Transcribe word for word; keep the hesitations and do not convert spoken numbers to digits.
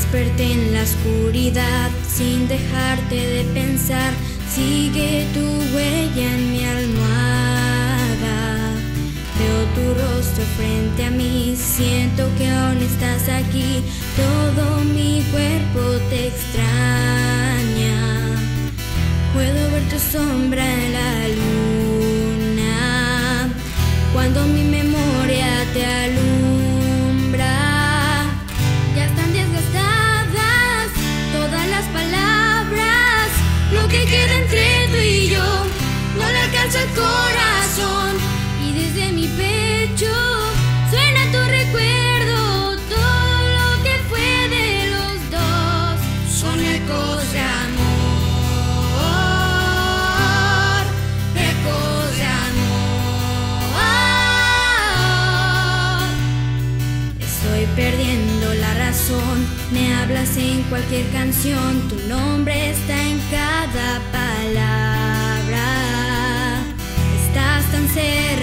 Desperté en la oscuridad sin dejarte de pensar. Sigue tu huella en mi almohada. Veo tu rostro frente a mí, siento que aún estás aquí. Todo mi cuerpo te extraña. Puedo ver tu sombra en la luna cuando mi memoria te alumbra. Ya están desgastadas todas las palabras. Lo que queda entre tú y yo no le alcanza el corazón. Y desde mi pecho suena tu recuerdo. Todo lo que fue de los dos son ecos de amor, ecos de amor. Estoy perdiendo la razón. Me hablas en cualquier canción. Tu nombre está en cada palabra. Estás tan cerca